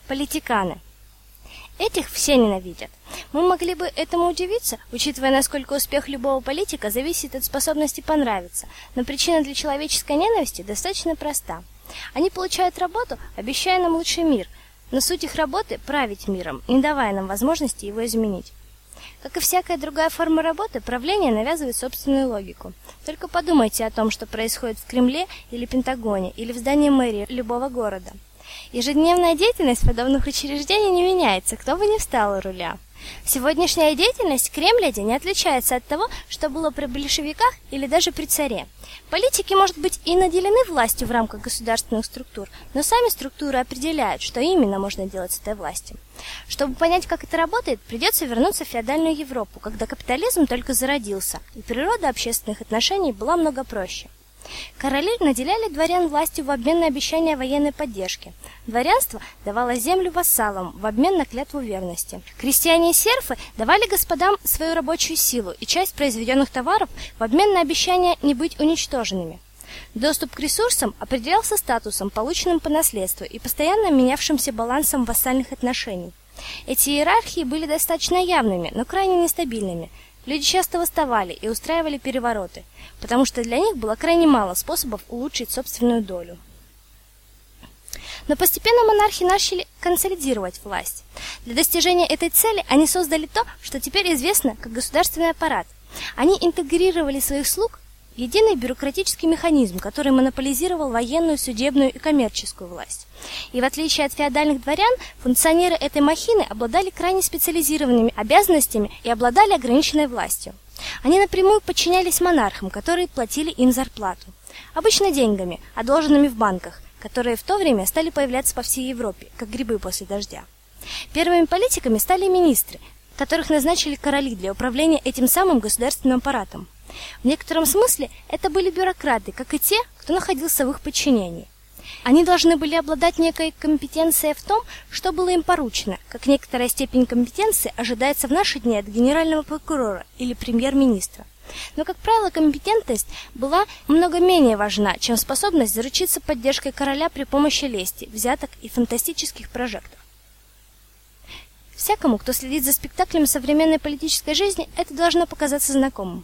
политиканы. Этих все ненавидят. Мы могли бы этому удивиться, учитывая, насколько успех любого политика зависит от способности понравиться, но причина для человеческой ненависти достаточно проста. Они получают работу, обещая нам лучший мир, но суть их работы – править миром, не давая нам возможности его изменить. Как и всякая другая форма работы, правление навязывает собственную логику. Только подумайте о том, что происходит в Кремле или Пентагоне, или в здании мэрии любого города. Ежедневная деятельность подобных учреждений не меняется, кто бы ни встал у руля. Сегодняшняя деятельность Кремля не отличается от того, что было при большевиках или даже при царе. Политики, может быть, и наделены властью в рамках государственных структур, но сами структуры определяют, что именно можно делать с этой властью. Чтобы понять, как это работает, придется вернуться в феодальную Европу, когда капитализм только зародился, и природа общественных отношений была много проще. Короли наделяли дворян властью в обмен на обещание военной поддержки. Дворянство давало землю вассалам в обмен на клятву верности. Крестьяне и серфы давали господам свою рабочую силу и часть произведенных товаров в обмен на обещание не быть уничтоженными. Доступ к ресурсам определялся статусом, полученным по наследству, и постоянно менявшимся балансом вассальных отношений. Эти иерархии были достаточно явными, но крайне нестабильными. Люди часто восставали и устраивали перевороты, потому что для них было крайне мало способов улучшить собственную долю. Но постепенно монархи начали консолидировать власть. Для достижения этой цели они создали то, что теперь известно как государственный аппарат. Они интегрировали своих слуг в единый бюрократический механизм, который монополизировал военную, судебную и коммерческую власть. И в отличие от феодальных дворян, функционеры этой махины обладали крайне специализированными обязанностями и обладали ограниченной властью. Они напрямую подчинялись монархам, которые платили им зарплату. Обычно деньгами, одолженными в банках, которые в то время стали появляться по всей Европе, как грибы после дождя. Первыми политиками стали министры, которых назначили короли для управления этим самым государственным аппаратом. В некотором смысле это были бюрократы, как и те, кто находился в их подчинении. Они должны были обладать некой компетенцией в том, что было им поручено, как некоторая степень компетенции ожидается в наши дни от генерального прокурора или премьер-министра. Но, как правило, компетентность была много менее важна, чем способность заручиться поддержкой короля при помощи лести, взяток и фантастических прожектов. Всякому, кто следит за спектаклем современной политической жизни, это должно показаться знакомым.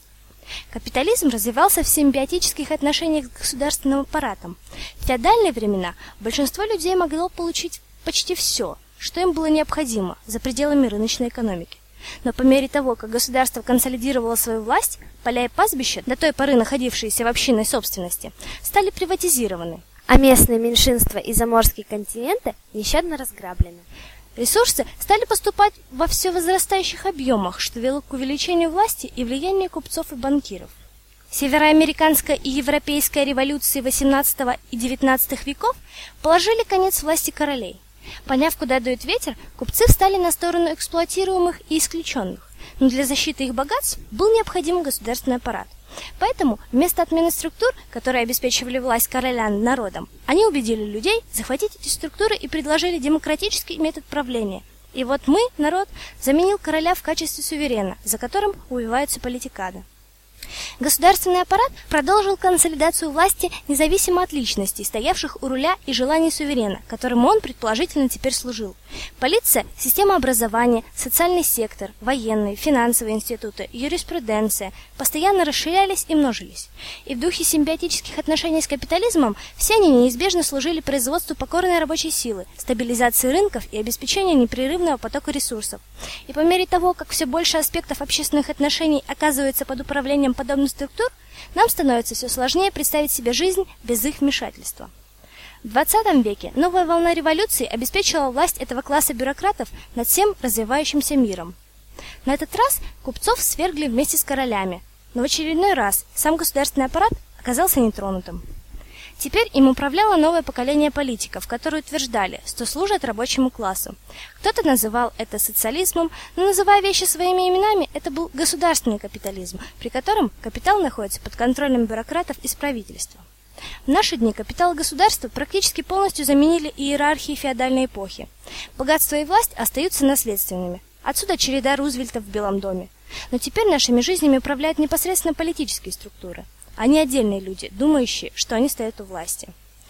Капитализм развивался в симбиотических отношениях с государственным аппаратом. В феодальные времена большинство людей могло получить почти все, что им было необходимо за пределами рыночной экономики. Но по мере того, как государство консолидировало свою власть, поля и пастбища, до той поры находившиеся в общинной собственности, стали приватизированы, а местные меньшинства и заморские континенты нещадно разграблены. Ресурсы стали поступать во все возрастающих объемах, что вело к увеличению власти и влияния купцов и банкиров. Североамериканская и европейская революции XVIII и XIX веков положили конец власти королей. Поняв, куда дует ветер, купцы встали на сторону эксплуатируемых и исключенных, но для защиты их богатств был необходим государственный аппарат. Поэтому вместо отмены структур, которые обеспечивали власть короля над народом, они убедили людей захватить эти структуры и предложили демократический метод правления. И вот мы, народ, заменил короля в качестве суверена, за которым увиваются политиканы. Государственный аппарат продолжил консолидацию власти независимо от личностей, стоявших у руля, и желаний суверена, которому он предположительно теперь служил. Полиция, система образования, социальный сектор, военные, финансовые институты, юриспруденция постоянно расширялись и множились. И в духе симбиотических отношений с капитализмом все они неизбежно служили производству покорной рабочей силы, стабилизации рынков и обеспечению непрерывного потока ресурсов. И по мере того, как все больше аспектов общественных отношений оказывается под управлением подобных структур, нам становится все сложнее представить себе жизнь без их вмешательства. В XX веке новая волна революции обеспечила власть этого класса бюрократов над всем развивающимся миром. На этот раз купцов свергли вместе с королями, но в очередной раз сам государственный аппарат оказался нетронутым. Теперь им управляло новое поколение политиков, которые утверждали, что служат рабочему классу. Кто-то называл это социализмом, но, называя вещи своими именами, это был государственный капитализм, при котором капитал находится под контролем бюрократов из правительства. В наши дни капитал государства практически полностью заменили иерархии феодальной эпохи. Богатство и власть остаются наследственными. Отсюда череда Рузвельтов в Белом доме. Но теперь нашими жизнями управляют непосредственно политические структуры, а не отдельные люди, думающие, что они стоят у власти.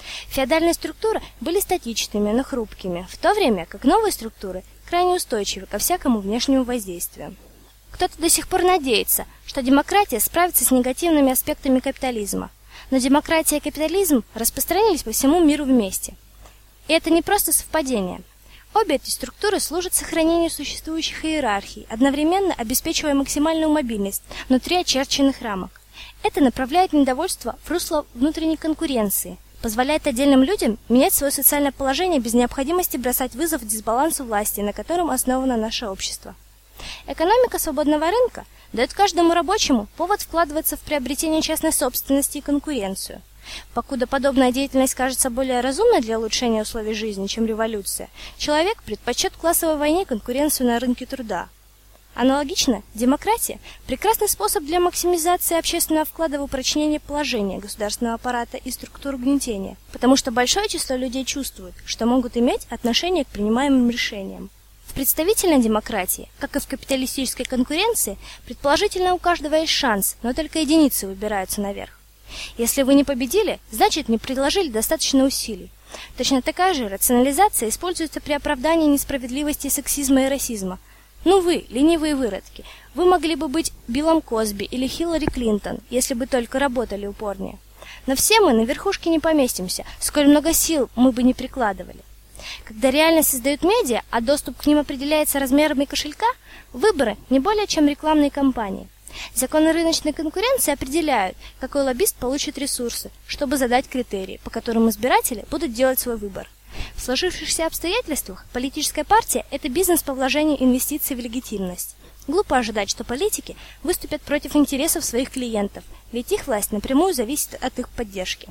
Феодальные структуры были статичными, но хрупкими, в то время как новые структуры крайне устойчивы ко всякому внешнему воздействию. Кто-то до сих пор надеется, что демократия справится с негативными аспектами капитализма, но демократия и капитализм распространились по всему миру вместе. И это не просто совпадение. Обе эти структуры служат сохранению существующих иерархий, одновременно обеспечивая максимальную мобильность внутри очерченных рамок. Это направляет недовольство в русло внутренней конкуренции, позволяет отдельным людям менять свое социальное положение без необходимости бросать вызов дисбалансу власти, на котором основано наше общество. Экономика свободного рынка дает каждому рабочему повод вкладываться в приобретение частной собственности и конкуренцию. Покуда подобная деятельность кажется более разумной для улучшения условий жизни, чем революция, человек предпочет классовой войне конкуренцию на рынке труда. Аналогично, демократия – прекрасный способ для максимизации общественного вклада в упрочнение положения государственного аппарата и структур угнетения, потому что большое число людей чувствует, что могут иметь отношение к принимаемым решениям. В представительной демократии, как и в капиталистической конкуренции, предположительно у каждого есть шанс, но только единицы выбираются наверх. Если вы не победили, значит не приложили достаточно усилий. Точно такая же рационализация используется при оправдании несправедливости, сексизма и расизма. Ну вы, ленивые выродки, вы могли бы быть Биллом Косби или Хиллари Клинтон, если бы только работали упорнее. Но все мы на верхушке не поместимся, сколь много сил мы бы не прикладывали. Когда реальность создают медиа, а доступ к ним определяется размерами кошелька, выборы не более чем рекламные кампании. Законы рыночной конкуренции определяют, какой лоббист получит ресурсы, чтобы задать критерии, по которым избиратели будут делать свой выбор. В сложившихся обстоятельствах политическая партия – это бизнес по вложению инвестиций в легитимность. Глупо ожидать, что политики выступят против интересов своих клиентов, ведь их власть напрямую зависит от их поддержки.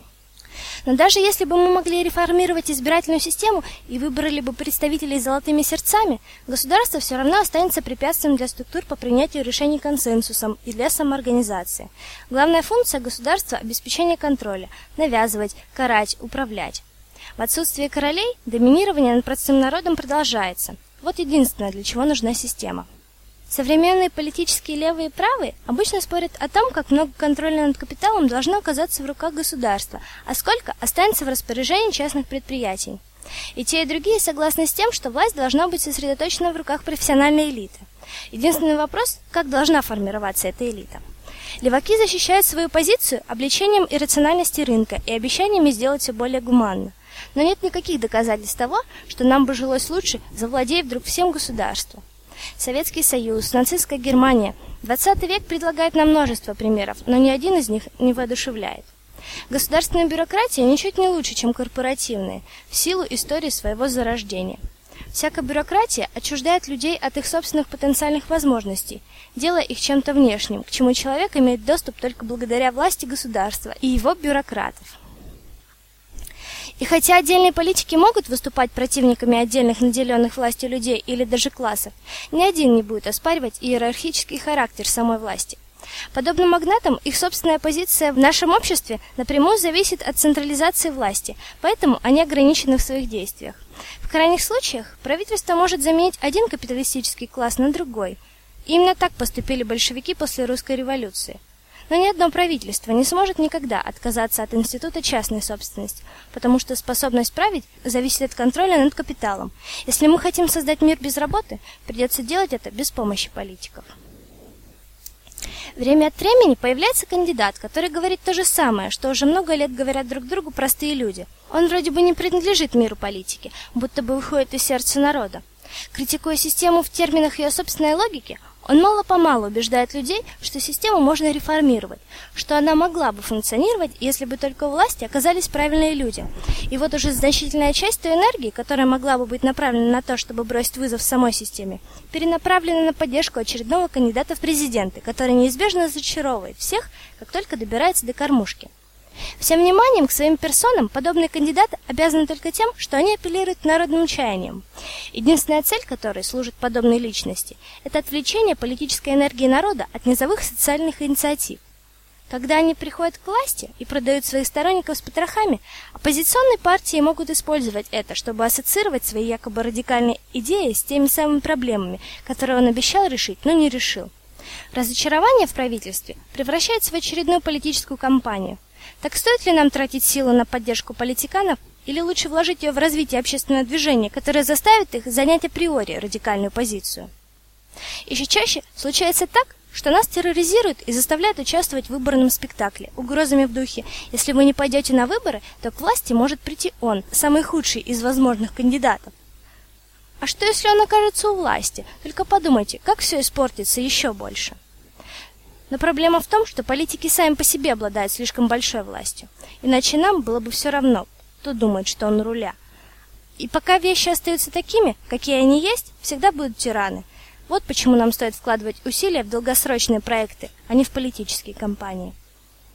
Но даже если бы мы могли реформировать избирательную систему и выбрали бы представителей с золотыми сердцами, государство все равно останется препятствием для структур по принятию решений консенсусом и для самоорганизации. Главная функция государства – обеспечение контроля, навязывать, карать, управлять. В отсутствие королей доминирование над простым народом продолжается. Вот единственное, для чего нужна система. Современные политические левые и правые обычно спорят о том, как много контроля над капиталом должно оказаться в руках государства, а сколько останется в распоряжении частных предприятий. И те, и другие согласны с тем, что власть должна быть сосредоточена в руках профессиональной элиты. Единственный вопрос – как должна формироваться эта элита. Леваки защищают свою позицию обличением иррациональности рынка и обещаниями сделать все более гуманно. Но нет никаких доказательств того, что нам бы жилось лучше, завладея вдруг всем государством. Советский Союз, нацистская Германия. 20 век предлагает нам множество примеров, но ни один из них не воодушевляет. Государственная бюрократия ничуть не лучше, чем корпоративные, в силу истории своего зарождения. Всякая бюрократия отчуждает людей от их собственных потенциальных возможностей, делая их чем-то внешним, к чему человек имеет доступ только благодаря власти государства и его бюрократов. И хотя отдельные политики могут выступать противниками отдельных наделенных властью людей или даже классов, ни один не будет оспаривать иерархический характер самой власти. Подобно магнатам, их собственная позиция в нашем обществе напрямую зависит от централизации власти, поэтому они ограничены в своих действиях. В крайних случаях правительство может заменить один капиталистический класс на другой. И именно так поступили большевики после русской революции. Но ни одно правительство не сможет никогда отказаться от института частной собственности, потому что способность править зависит от контроля над капиталом. Если мы хотим создать мир без работы, придется делать это без помощи политиков. Время от времени появляется кандидат, который говорит то же самое, что уже много лет говорят друг другу простые люди. Он вроде бы не принадлежит миру политики, будто бы выходит из сердца народа. Критикуя систему в терминах ее собственной логики, он мало-помалу убеждает людей, что систему можно реформировать, что она могла бы функционировать, если бы только у власти оказались правильные люди. И вот уже значительная часть той энергии, которая могла бы быть направлена на то, чтобы бросить вызов самой системе, перенаправлена на поддержку очередного кандидата в президенты, который неизбежно разочаровывает всех, как только добирается до кормушки. Всем вниманием к своим персонам подобные кандидаты обязаны только тем, что они апеллируют к народным чаяниям. Единственная цель которой служит подобной личности – это отвлечение политической энергии народа от низовых социальных инициатив. Когда они приходят к власти и продают своих сторонников с потрохами, оппозиционные партии могут использовать это, чтобы ассоциировать свои якобы радикальные идеи с теми самыми проблемами, которые он обещал решить, но не решил. Разочарование в правительстве превращается в очередную политическую кампанию. Так стоит ли нам тратить силы на поддержку политиканов, или лучше вложить ее в развитие общественного движения, которое заставит их занять априори радикальную позицию? Еще чаще случается так, что нас терроризируют и заставляют участвовать в выборном спектакле угрозами в духе: если вы не пойдете на выборы, то к власти может прийти он, самый худший из возможных кандидатов. А что, если он окажется у власти? Только подумайте, как все испортится еще больше. Но проблема в том, что политики сами по себе обладают слишком большой властью. Иначе нам было бы все равно, кто думает, что он у руля. И пока вещи остаются такими, какие они есть, всегда будут тираны. Вот почему нам стоит вкладывать усилия в долгосрочные проекты, а не в политические кампании.